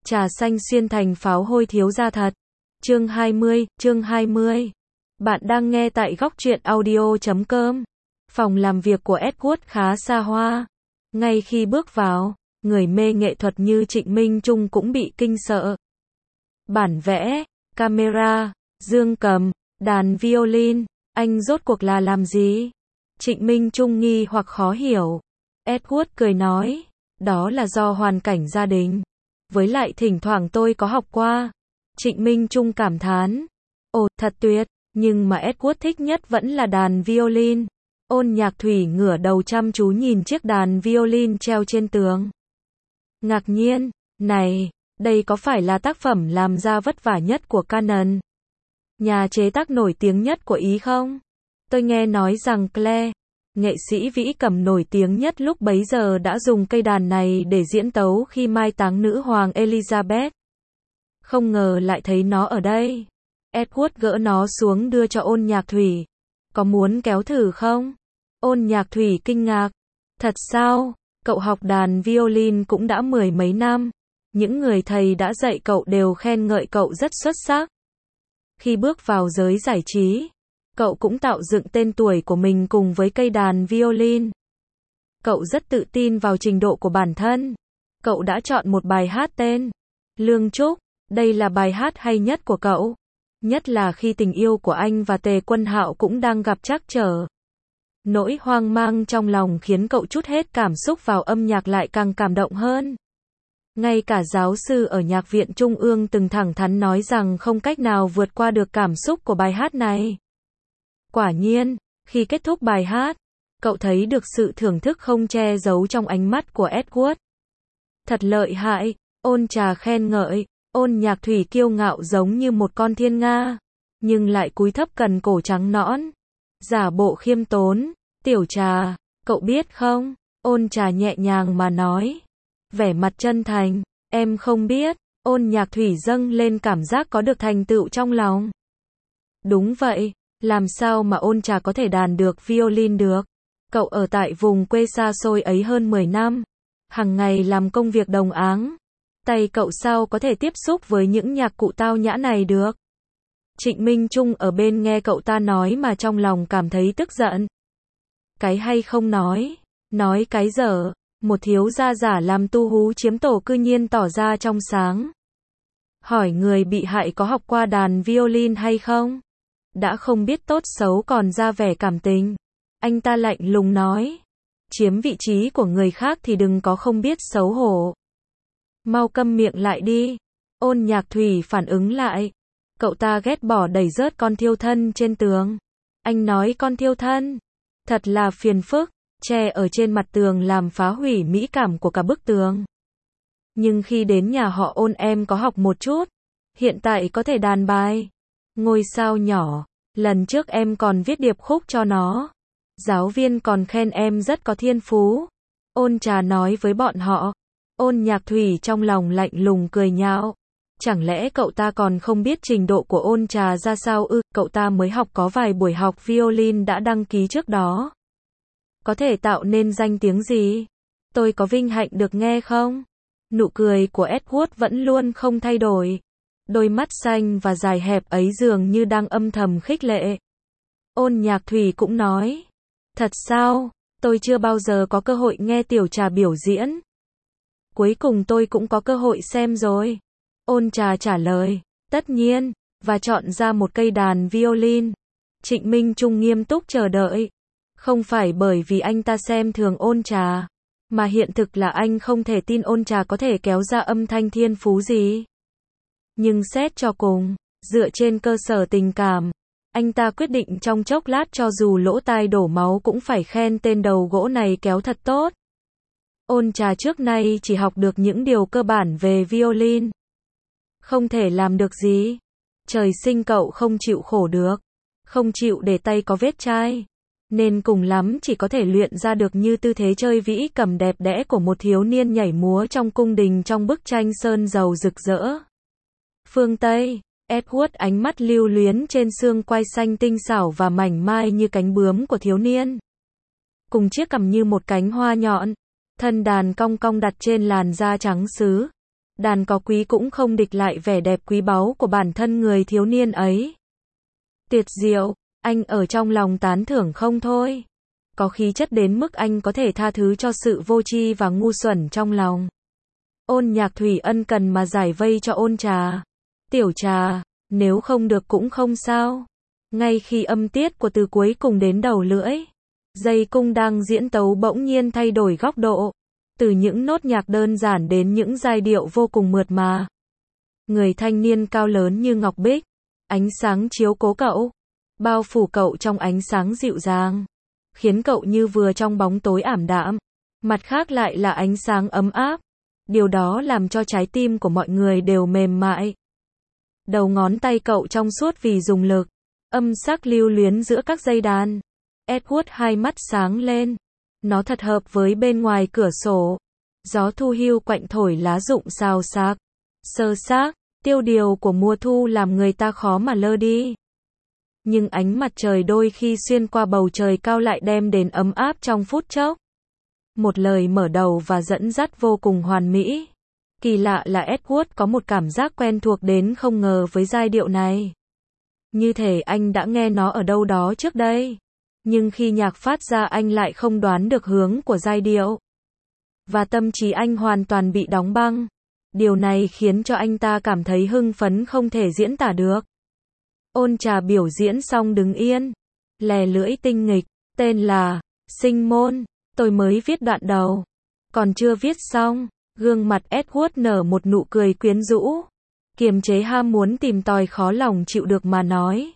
Trà xanh xuyên thành pháo hôi thiếu gia thật. Chương 20. Bạn đang nghe tại góc truyện audio.com. Phòng làm việc của Edward khá xa hoa. Ngay khi bước vào, người mê nghệ thuật như Trịnh Minh Trung cũng bị kinh sợ. Bản vẽ, camera, dương cầm, đàn violin, anh rốt cuộc là làm gì? Trịnh Minh Trung nghi hoặc khó hiểu. Edward cười nói, đó là do hoàn cảnh gia đình. Với lại thỉnh thoảng tôi có học qua. Trịnh Minh Trung cảm thán. Ồ, thật tuyệt, nhưng mà Edward thích nhất vẫn là đàn violin. Ôn Nhạc Thủy ngửa đầu chăm chú nhìn chiếc đàn violin treo trên tường. Ngạc nhiên, này, đây có phải là tác phẩm làm ra vất vả nhất của Canon? Nhà chế tác nổi tiếng nhất của Ý không? Tôi nghe nói rằng Claire, nghệ sĩ vĩ cầm nổi tiếng nhất lúc bấy giờ đã dùng cây đàn này để diễn tấu khi mai táng nữ hoàng Elizabeth. Không ngờ lại thấy nó ở đây. Edward gỡ nó xuống đưa cho Ôn Nhạc Thủy. Có muốn kéo thử không? Ôn Nhạc Thủy kinh ngạc. Thật sao? Cậu học đàn violin cũng đã 10 mấy năm. Những người thầy đã dạy cậu đều khen ngợi cậu rất xuất sắc. Khi bước vào giới giải trí, cậu cũng tạo dựng tên tuổi của mình cùng với cây đàn violin. Cậu rất tự tin vào trình độ của bản thân. Cậu đã chọn một bài hát tên Lương Trúc. Đây là bài hát hay nhất của cậu. Nhất là khi tình yêu của anh và Tề Quân Hạo cũng đang gặp trắc trở. Nỗi hoang mang trong lòng khiến cậu trút hết cảm xúc vào âm nhạc lại càng cảm động hơn. Ngay cả giáo sư ở Nhạc viện Trung ương từng thẳng thắn nói rằng không cách nào vượt qua được cảm xúc của bài hát này. Quả nhiên, khi kết thúc bài hát, cậu thấy được sự thưởng thức không che giấu trong ánh mắt của Edward. Thật lợi hại, Ôn Trà khen ngợi. Ôn Nhạc Thủy kiêu ngạo giống như một con thiên nga, nhưng lại cúi thấp cần cổ trắng nõn, giả bộ khiêm tốn. Tiểu Trà, cậu biết không? Ôn Trà nhẹ nhàng mà nói, vẻ mặt chân thành. Em không biết. Ôn Nhạc Thủy dâng lên cảm giác có được thành tựu trong lòng. Đúng vậy, làm sao mà Ôn Trà có thể đàn được violin được? Cậu ở tại vùng quê xa xôi ấy hơn 10 năm, hàng ngày làm công việc đồng áng. Tay cậu sao có thể tiếp xúc với những nhạc cụ tao nhã này được? Trịnh Minh Trung ở bên nghe cậu ta nói mà trong lòng cảm thấy tức giận. Cái hay không nói cái dở, một thiếu gia giả làm tu hú chiếm tổ cư nhiên tỏ ra trong sáng. Hỏi người bị hại có học qua đàn violin hay không? Đã không biết tốt xấu còn ra vẻ cảm tình. Anh ta lạnh lùng nói, chiếm vị trí của người khác thì đừng có không biết xấu hổ. Mau câm miệng lại đi. Ôn Nhạc Thủy phản ứng lại. Cậu ta ghét bỏ đẩy rớt con thiêu thân trên tường. Anh nói con thiêu thân? Thật là phiền phức, tre ở trên mặt tường làm phá hủy mỹ cảm của cả bức tường. Nhưng khi đến nhà họ Ôn em có học một chút. Hiện tại có thể đàn bài. Ngôi sao nhỏ, lần trước em còn viết điệp khúc cho nó. Giáo viên còn khen em rất có thiên phú. Ôn Trà nói với bọn họ. Ôn Nhạc Thủy trong lòng lạnh lùng cười nhạo. Chẳng lẽ cậu ta còn không biết trình độ của Ôn Trà ra sao ư? Cậu ta mới học có vài buổi học violin đã đăng ký trước đó. Có thể tạo nên danh tiếng gì? Tôi có vinh hạnh được nghe không? Nụ cười của Edward vẫn luôn không thay đổi. Đôi mắt xanh và dài hẹp ấy dường như đang âm thầm khích lệ. Ôn Nhạc Thủy cũng nói. Thật sao? Tôi chưa bao giờ có cơ hội nghe Tiểu Trà biểu diễn. Cuối cùng tôi cũng có cơ hội xem rồi. Ôn Trà trả lời, tất nhiên, và chọn ra một cây đàn violin. Trịnh Minh Trung nghiêm túc chờ đợi. Không phải bởi vì anh ta xem thường Ôn Trà, mà hiện thực là anh không thể tin Ôn Trà có thể kéo ra âm thanh thiên phú gì. Nhưng xét cho cùng, dựa trên cơ sở tình cảm, anh ta quyết định trong chốc lát cho dù lỗ tai đổ máu cũng phải khen tên đầu gỗ này kéo thật tốt. Ôn Trà trước nay chỉ học được những điều cơ bản về violin. Không thể làm được gì. Trời sinh cậu không chịu khổ được. Không chịu để tay có vết chai. Nên cùng lắm chỉ có thể luyện ra được như tư thế chơi vĩ cầm đẹp đẽ của một thiếu niên nhảy múa trong cung đình trong bức tranh sơn dầu rực rỡ. Phương Tây, Edward ánh mắt lưu luyến trên xương quai xanh tinh xảo và mảnh mai như cánh bướm của thiếu niên. Cùng chiếc cằm như một cánh hoa nhọn. Thân đàn cong cong đặt trên làn da trắng sứ. Đàn có quý cũng không địch lại vẻ đẹp quý báu của bản thân người thiếu niên ấy. Tuyệt diệu, anh ở trong lòng tán thưởng không thôi. Có khí chất đến mức anh có thể tha thứ cho sự vô tri và ngu xuẩn trong lòng. Ôn Nhạc Thủy ân cần mà giải vây cho Ôn Trà. Tiểu Trà, nếu không được cũng không sao. Ngay khi âm tiết của từ cuối cùng đến đầu lưỡi, dây cung đang diễn tấu bỗng nhiên thay đổi góc độ. Từ những nốt nhạc đơn giản đến những giai điệu vô cùng mượt mà. Người thanh niên cao lớn như ngọc bích. Ánh sáng chiếu cố cậu. Bao phủ cậu trong ánh sáng dịu dàng. Khiến cậu như vừa trong bóng tối ảm đạm. Mặt khác lại là ánh sáng ấm áp. Điều đó làm cho trái tim của mọi người đều mềm mại. Đầu ngón tay cậu trong suốt vì dùng lực. Âm sắc lưu luyến giữa các dây đàn. Edward hai mắt sáng lên. Nó thật hợp với bên ngoài cửa sổ. Gió thu hiu quạnh thổi lá rụng xào xạc. Sơ xác, tiêu điều của mùa thu làm người ta khó mà lơ đi. Nhưng ánh mặt trời đôi khi xuyên qua bầu trời cao lại đem đến ấm áp trong phút chốc. Một lời mở đầu và dẫn dắt vô cùng hoàn mỹ. Kỳ lạ là Edward có một cảm giác quen thuộc đến không ngờ với giai điệu này. Như thể anh đã nghe nó ở đâu đó trước đây. Nhưng khi nhạc phát ra anh lại không đoán được hướng của giai điệu. Và tâm trí anh hoàn toàn bị đóng băng. Điều này khiến cho anh ta cảm thấy hưng phấn không thể diễn tả được. Ôn Trà biểu diễn xong đứng yên. Lè lưỡi tinh nghịch. Tên là Sinh Môn. Tôi mới viết đoạn đầu. Còn chưa viết xong. Gương mặt Edward nở một nụ cười quyến rũ. Kiềm chế ham muốn tìm tòi khó lòng chịu được mà nói.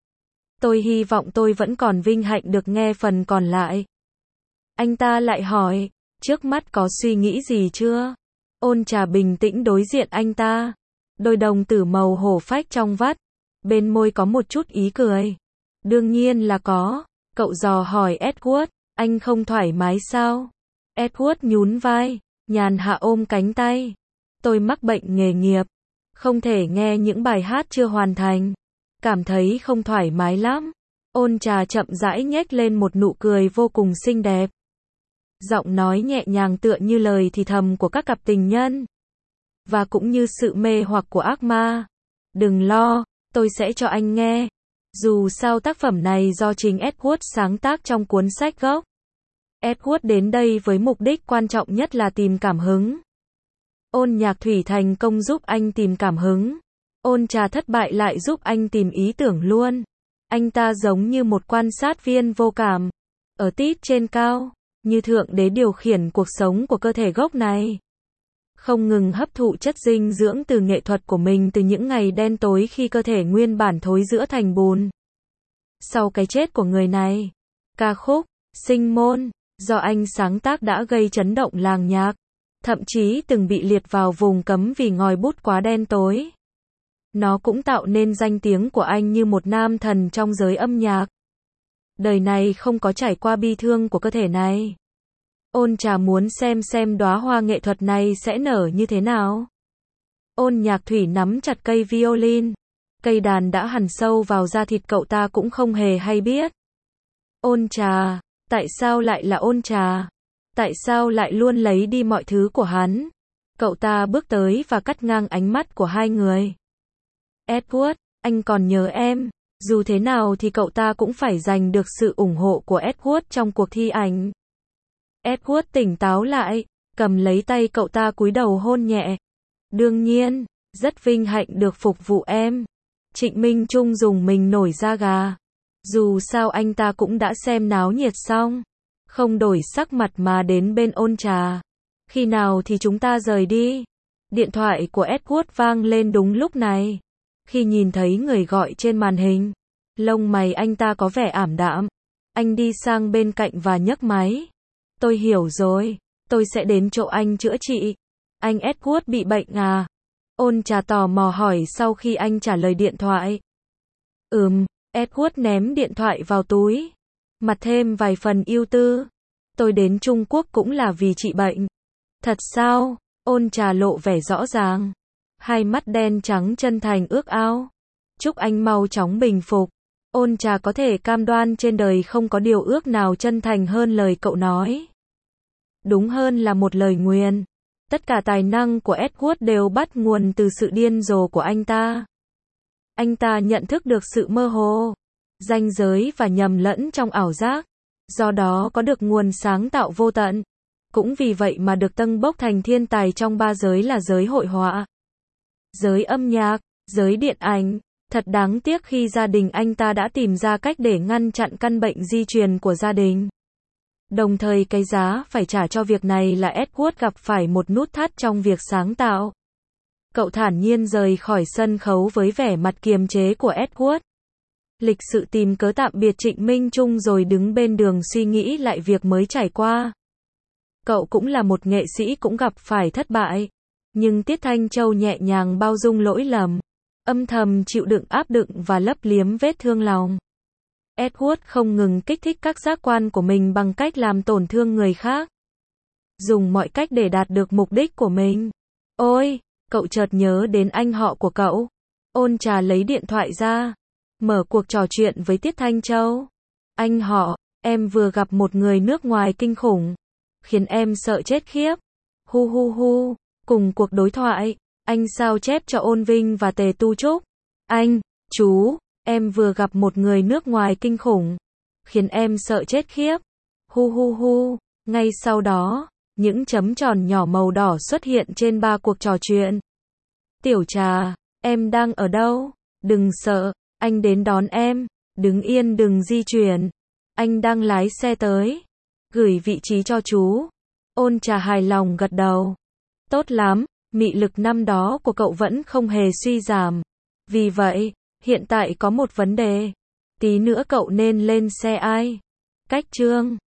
Tôi hy vọng tôi vẫn còn vinh hạnh được nghe phần còn lại. Anh ta lại hỏi. Trước mắt có suy nghĩ gì chưa? Ôn Trà bình tĩnh đối diện anh ta. Đôi đồng tử màu hổ phách trong vắt. Bên môi có một chút ý cười. Đương nhiên là có. Cậu dò hỏi Edward. Anh không thoải mái sao? Edward nhún vai. Nhàn hạ ôm cánh tay. Tôi mắc bệnh nghề nghiệp. Không thể nghe những bài hát chưa hoàn thành. Cảm thấy không thoải mái lắm. Ôn Trà chậm rãi nhếch lên một nụ cười vô cùng xinh đẹp. Giọng nói nhẹ nhàng tựa như lời thì thầm của các cặp tình nhân. Và cũng như sự mê hoặc của ác ma. Đừng lo, tôi sẽ cho anh nghe. Dù sao tác phẩm này do chính Edward sáng tác trong cuốn sách gốc. Edward đến đây với mục đích quan trọng nhất là tìm cảm hứng. Ôn Nhạc Thủy thành công giúp anh tìm cảm hứng. Ôn Trà thất bại lại giúp anh tìm ý tưởng luôn. Anh ta giống như một quan sát viên vô cảm. Ở tít trên cao. Như thượng đế điều khiển cuộc sống của cơ thể gốc này. Không ngừng hấp thụ chất dinh dưỡng từ nghệ thuật của mình từ những ngày đen tối khi cơ thể nguyên bản thối rữa thành bùn. Sau cái chết của người này, ca khúc Sinh Môn do anh sáng tác đã gây chấn động làng nhạc, thậm chí từng bị liệt vào vùng cấm vì ngòi bút quá đen tối. Nó cũng tạo nên danh tiếng của anh như một nam thần trong giới âm nhạc. Đời này không có trải qua bi thương của cơ thể này. Ôn Trà muốn xem đóa hoa nghệ thuật này sẽ nở như thế nào. Ôn Nhạc Thủy nắm chặt cây violin. Cây đàn đã hằn sâu vào da thịt cậu ta cũng không hề hay biết. Ôn Trà, tại sao lại là Ôn Trà? Tại sao lại luôn lấy đi mọi thứ của hắn? Cậu ta bước tới và cắt ngang ánh mắt của hai người. Edward, anh còn nhớ em. Dù thế nào thì cậu ta cũng phải giành được sự ủng hộ của Edward trong cuộc thi ảnh. Edward tỉnh táo lại, cầm lấy tay cậu ta cúi đầu hôn nhẹ. Đương nhiên, rất vinh hạnh được phục vụ em. Trịnh Minh Trung dùng mình nổi da gà. Dù sao anh ta cũng đã xem náo nhiệt xong. Không đổi sắc mặt mà đến bên Ôn Trà. Khi nào thì chúng ta rời đi? Điện thoại của Edward vang lên đúng lúc này. Khi nhìn thấy người gọi trên màn hình, lông mày anh ta có vẻ ảm đạm. Anh đi sang bên cạnh và nhấc máy. Tôi hiểu rồi, tôi sẽ đến chỗ anh chữa trị. Anh Edward bị bệnh à? Ôn Trà tò mò hỏi sau khi anh trả lời điện thoại. Edward ném điện thoại vào túi. Mặt thêm vài phần ưu tư. Tôi đến Trung Quốc cũng là vì trị bệnh. Thật sao? Ôn Trà lộ vẻ rõ ràng. Hai mắt đen trắng chân thành ước ao. Chúc anh mau chóng bình phục. Ôn Trà có thể cam đoan trên đời không có điều ước nào chân thành hơn lời cậu nói. Đúng hơn là một lời nguyền. Tất cả tài năng của Edward đều bắt nguồn từ sự điên rồ của anh ta. Anh ta nhận thức được sự mơ hồ, ranh giới và nhầm lẫn trong ảo giác, do đó có được nguồn sáng tạo vô tận. Cũng vì vậy mà được tâng bốc thành thiên tài trong ba giới là giới hội họa, giới âm nhạc, giới điện ảnh. Thật đáng tiếc khi gia đình anh ta đã tìm ra cách để ngăn chặn căn bệnh di truyền của gia đình. Đồng thời cái giá phải trả cho việc này là Edward gặp phải một nút thắt trong việc sáng tạo. Cậu thản nhiên rời khỏi sân khấu với vẻ mặt kiềm chế của Edward. Lịch sự tìm cớ tạm biệt Trịnh Minh Trung rồi đứng bên đường suy nghĩ lại việc mới trải qua. Cậu cũng là một nghệ sĩ cũng gặp phải thất bại. Nhưng Tiết Thanh Châu nhẹ nhàng bao dung lỗi lầm, âm thầm chịu đựng áp đựng và lấp liếm vết thương lòng. Edward không ngừng kích thích các giác quan của mình bằng cách làm tổn thương người khác. Dùng mọi cách để đạt được mục đích của mình. Ôi, cậu chợt nhớ đến anh họ của cậu. Ôn Trà lấy điện thoại ra, mở cuộc trò chuyện với Tiết Thanh Châu. Anh họ, em vừa gặp một người nước ngoài kinh khủng, khiến em sợ chết khiếp. Hu hu hu, cùng cuộc đối thoại, anh sao chép cho Ôn Vinh và Tề Tu Trúc. Anh, chú, em vừa gặp một người nước ngoài kinh khủng, khiến em sợ chết khiếp. Hu hu hu, ngay sau đó, những chấm tròn nhỏ màu đỏ xuất hiện trên ba cuộc trò chuyện. Tiểu Trà, em đang ở đâu? Đừng sợ, anh đến đón em. Đứng yên đừng di chuyển. Anh đang lái xe tới. Gửi vị trí cho chú. Ôn Trà hài lòng gật đầu. Tốt lắm, mị lực năm đó của cậu vẫn không hề suy giảm. Vì vậy, hiện tại có một vấn đề. Tí nữa cậu nên lên xe ai? Cách chương